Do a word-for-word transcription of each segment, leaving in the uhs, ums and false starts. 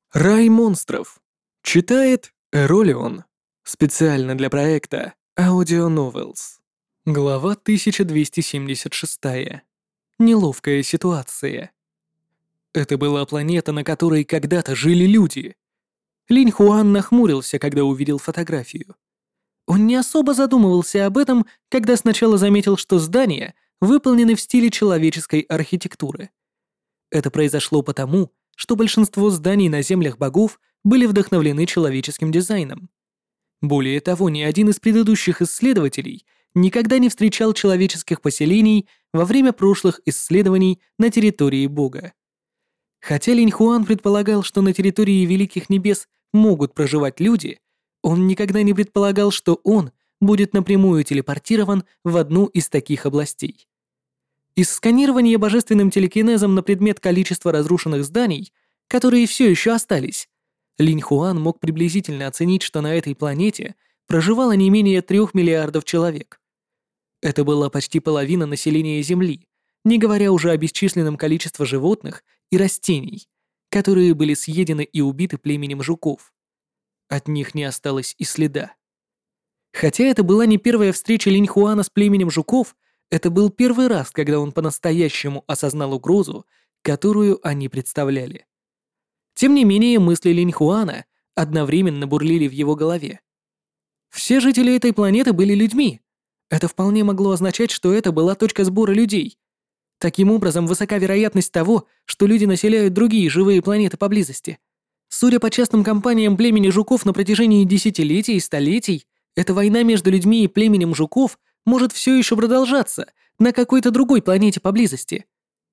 Рай монстров. Читает Эролион. Специально для проекта Audio Novels. Глава тысяча двести семьдесят шесть. Неловкая ситуация. Это была планета, на которой когда-то жили люди. Линь Хуан нахмурился, когда увидел фотографию. Он не особо задумывался об этом, когда сначала заметил, что здания выполнены в стиле человеческой архитектуры. Это произошло потому, что большинство зданий на землях богов были вдохновлены человеческим дизайном. Более того, ни один из предыдущих исследователей никогда не встречал человеческих поселений во время прошлых исследований на территории бога. Хотя Линь Хуан предполагал, что на территории Великих Небес могут проживать люди, он никогда не предполагал, что он будет напрямую телепортирован в одну из таких областей. Из сканирования божественным телекинезом на предмет количества разрушенных зданий, которые все еще остались, Линь Хуан мог приблизительно оценить, что на этой планете проживало не менее трех миллиардов человек. Это была почти половина населения Земли, не говоря уже о бесчисленном количестве животных и растений, которые были съедены и убиты племенем жуков. От них не осталось и следа. Хотя это была не первая встреча Линь Хуана с племенем жуков, это был первый раз, когда он по-настоящему осознал угрозу, которую они представляли. Тем не менее, мысли Линь Хуана одновременно бурлили в его голове. Все жители этой планеты были людьми. Это вполне могло означать, что это была точка сбора людей. Таким образом, высока вероятность того, что люди населяют другие живые планеты поблизости. Судя по частным кампаниям племени жуков на протяжении десятилетий и столетий, эта война между людьми и племенем жуков может все еще продолжаться на какой-то другой планете поблизости.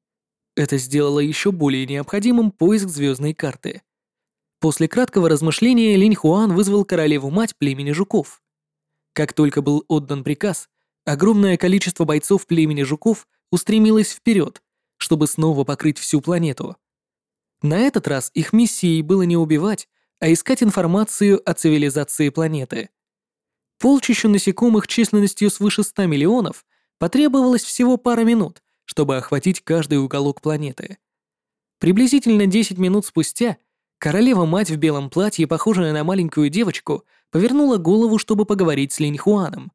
Это сделало еще более необходимым поиск звездной карты. После краткого размышления Линь Хуан вызвал королеву-мать племени жуков. Как только был отдан приказ, огромное количество бойцов племени жуков устремилось вперед, чтобы снова покрыть всю планету. На этот раз их миссией было не убивать, а искать информацию о цивилизации планеты. Полчищу насекомых численностью свыше ста миллионов потребовалось всего пара минут, чтобы охватить каждый уголок планеты. Приблизительно десять минут спустя королева-мать в белом платье, похожая на маленькую девочку, повернула голову, чтобы поговорить с Линь Хуаном.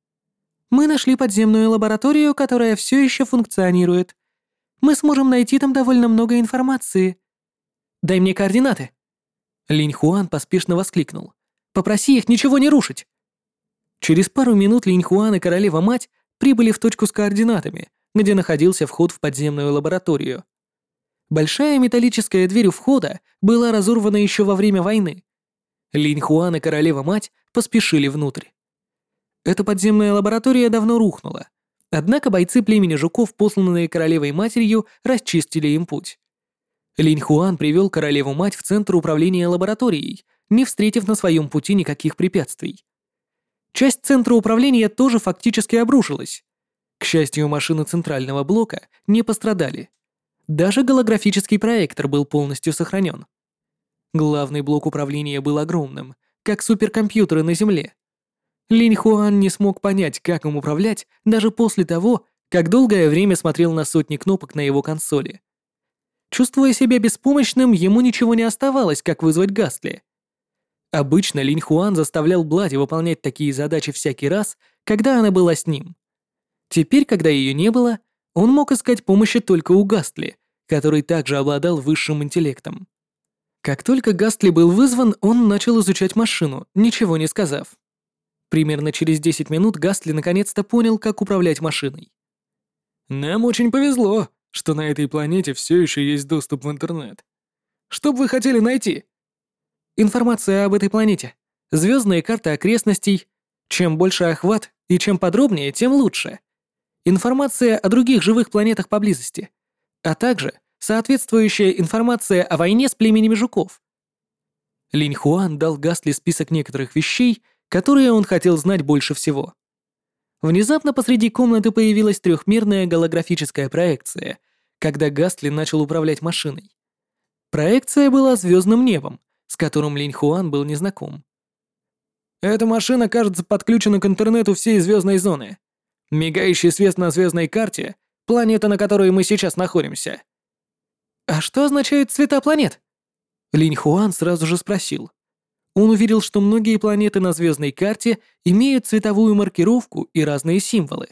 «Мы нашли подземную лабораторию, которая все еще функционирует. Мы сможем найти там довольно много информации. Дай мне координаты». Линь Хуан поспешно воскликнул. «Попроси их ничего не рушить». Через пару минут Линь Хуан и королева-мать прибыли в точку с координатами, где находился вход в подземную лабораторию. Большая металлическая дверь у входа была разорвана еще во время войны. Линь Хуан и королева-мать поспешили внутрь. Эта подземная лаборатория давно рухнула, однако бойцы племени жуков, посланные королевой-матерью, расчистили им путь. Линь Хуан привел королеву-мать в центр управления лабораторией, не встретив на своем пути никаких препятствий. Часть центра управления тоже фактически обрушилась. К счастью, машины центрального блока не пострадали. Даже голографический проектор был полностью сохранен. Главный блок управления был огромным, как суперкомпьютеры на Земле. Линь Хуан не смог понять, как им управлять, даже после того, как долгое время смотрел на сотни кнопок на его консоли. Чувствуя себя беспомощным, ему ничего не оставалось, как вызвать Гастли. Обычно Линь Хуан заставлял Блади выполнять такие задачи всякий раз, когда она была с ним. Теперь, когда ее не было, он мог искать помощи только у Гастли, который также обладал высшим интеллектом. Как только Гастли был вызван, он начал изучать машину, ничего не сказав. Примерно через десять минут Гастли наконец-то понял, как управлять машиной. «Нам очень повезло, что на этой планете все еще есть доступ в интернет. Что бы вы хотели найти?» «Информация об этой планете, звездные карты окрестностей. Чем больше охват и чем подробнее, тем лучше. Информация о других живых планетах поблизости, а также соответствующая информация о войне с племенем жуков». Линь Хуан дал Гастли список некоторых вещей, которые он хотел знать больше всего. Внезапно посреди комнаты появилась трехмерная голографическая проекция, когда Гастли начал управлять машиной. Проекция была звездным небом, с которым Линь Хуан был незнаком. «Эта машина, кажется, подключена к интернету всей звездной зоны. Мигающий свет на звездной карте — планета, на которой мы сейчас находимся». «А что означают цвета планет?» Линь Хуан сразу же спросил. Он увидел, что многие планеты на звездной карте имеют цветовую маркировку и разные символы.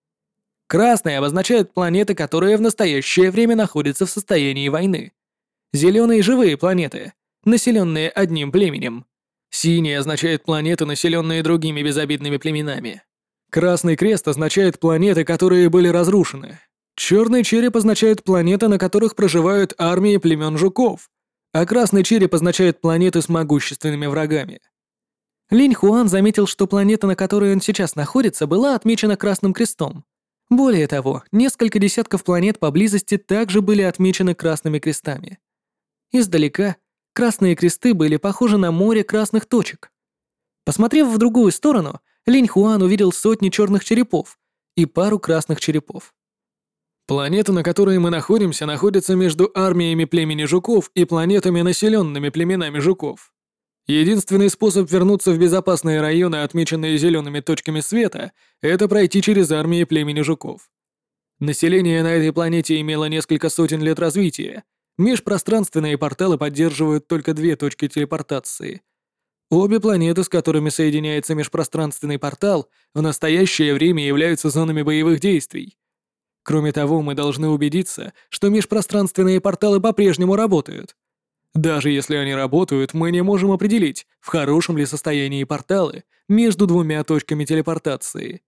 Красные обозначают планеты, которые в настоящее время находятся в состоянии войны. Зеленые — живые планеты, населенные одним племенем. Синий означает планеты, населенные другими безобидными племенами. Красный крест означает планеты, которые были разрушены. Черный череп означает планеты, на которых проживают армии племен жуков, а красный череп означает планеты с могущественными врагами. Линь Хуан заметил, что планета, на которой он сейчас находится, была отмечена красным крестом. Более того, несколько десятков планет поблизости также были отмечены красными крестами. Издалека красные кресты были похожи на море красных точек. Посмотрев в другую сторону, Линь Хуан увидел сотни черных черепов и пару красных черепов. Планета, на которой мы находимся, находится между армиями племени жуков и планетами, населенными племенами жуков. Единственный способ вернуться в безопасные районы, отмеченные зелеными точками света, это пройти через армии племени жуков. Население на этой планете имело несколько сотен лет развития. Межпространственные порталы поддерживают только две точки телепортации. Обе планеты, с которыми соединяется межпространственный портал, в настоящее время являются зонами боевых действий. Кроме того, мы должны убедиться, что межпространственные порталы по-прежнему работают. Даже если они работают, мы не можем определить, в хорошем ли состоянии порталы между двумя точками телепортации.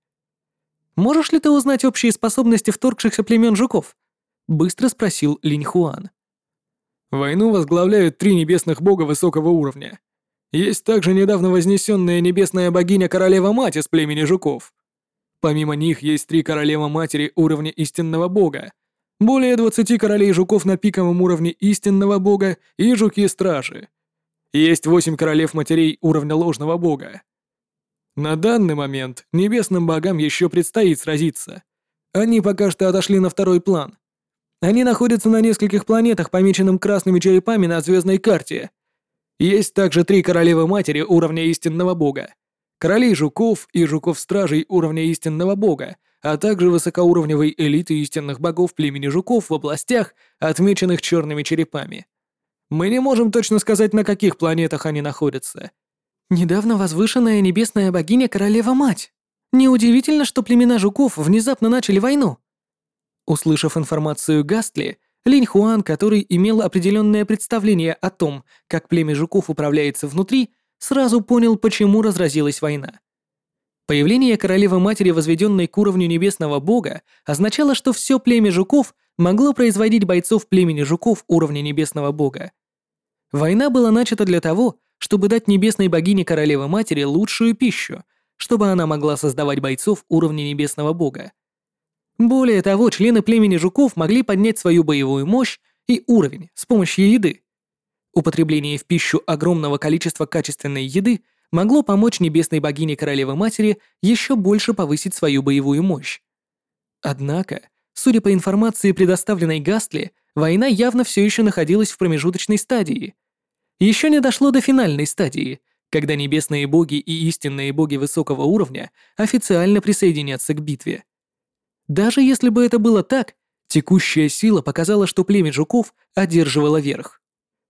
«Можешь ли ты узнать общие способности вторгшихся племен жуков?» — быстро спросил Линь Хуан. Войну возглавляют три небесных бога высокого уровня. Есть также недавно вознесенная небесная богиня Королева-Мать из племени жуков. Помимо них есть три Королева-Матери уровня истинного бога, более двадцати королей жуков на пиковом уровне истинного бога и жуки-стражи. Есть восемь королев-матерей уровня ложного бога. На данный момент небесным богам еще предстоит сразиться. Они пока что отошли на второй план. Они находятся на нескольких планетах, помеченных красными черепами на звездной карте. Есть также три королевы-матери уровня истинного бога, королей жуков и жуков-стражей уровня истинного бога, а также высокоуровневой элиты истинных богов племени жуков в областях, отмеченных черными черепами. Мы не можем точно сказать, на каких планетах они находятся. Недавно возвышенная небесная богиня Королева-Мать. Неудивительно, что племена жуков внезапно начали войну. Услышав информацию Гастли, Линь Хуан, который имел определенное представление о том, как племя жуков управляется внутри, сразу понял, почему разразилась война. Появление королевы-матери, возведенной к уровню небесного бога, означало, что все племя жуков могло производить бойцов племени жуков уровня небесного бога. Война была начата для того, чтобы дать небесной богине королевы-матери лучшую пищу, чтобы она могла создавать бойцов уровня небесного бога. Более того, члены племени жуков могли поднять свою боевую мощь и уровень с помощью еды. Употребление в пищу огромного количества качественной еды могло помочь небесной богине королевы-матери еще больше повысить свою боевую мощь. Однако, судя по информации, предоставленной Гастли, война явно все еще находилась в промежуточной стадии. Еще не дошло до финальной стадии, когда небесные боги и истинные боги высокого уровня официально присоединятся к битве. Даже если бы это было так, текущая сила показала, что племя жуков одерживало верх.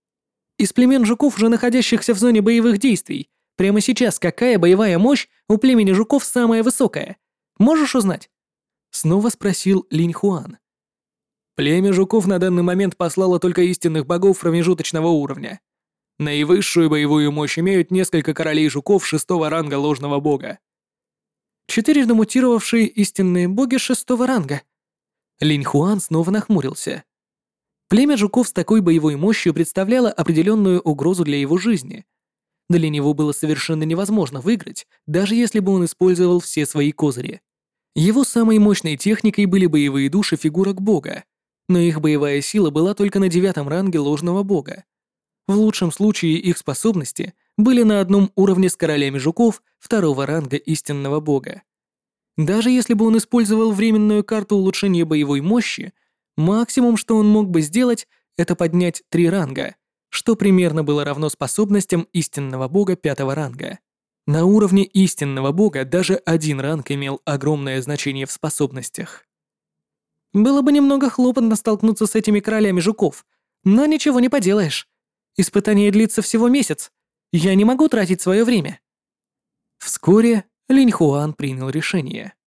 Из племен жуков, уже находящихся в зоне боевых действий, прямо сейчас какая боевая мощь у племени жуков самая высокая? Можешь узнать? Снова спросил Линь Хуан. Племя жуков на данный момент послало только истинных богов промежуточного уровня. Наивысшую боевую мощь имеют несколько королей жуков шестого ранга ложного бога. Четырежды мутировавшие истинные боги шестого ранга. Линь Хуан снова нахмурился. Племя жуков с такой боевой мощью представляло определенную угрозу для его жизни. Для него было совершенно невозможно выиграть, даже если бы он использовал все свои козыри. Его самой мощной техникой были боевые души фигурок бога, но их боевая сила была только на девятом ранге ложного бога. В лучшем случае их способности были на одном уровне с королями жуков второго ранга истинного бога. Даже если бы он использовал временную карту улучшения боевой мощи, максимум, что он мог бы сделать, это поднять три ранга, что примерно было равно способностям истинного бога пятого ранга. На уровне истинного бога даже один ранг имел огромное значение в способностях. Было бы немного хлопотно столкнуться с этими королями жуков, но ничего не поделаешь. Испытание длится всего месяц. Я не могу тратить свое время». Вскоре Линь Хуан принял решение.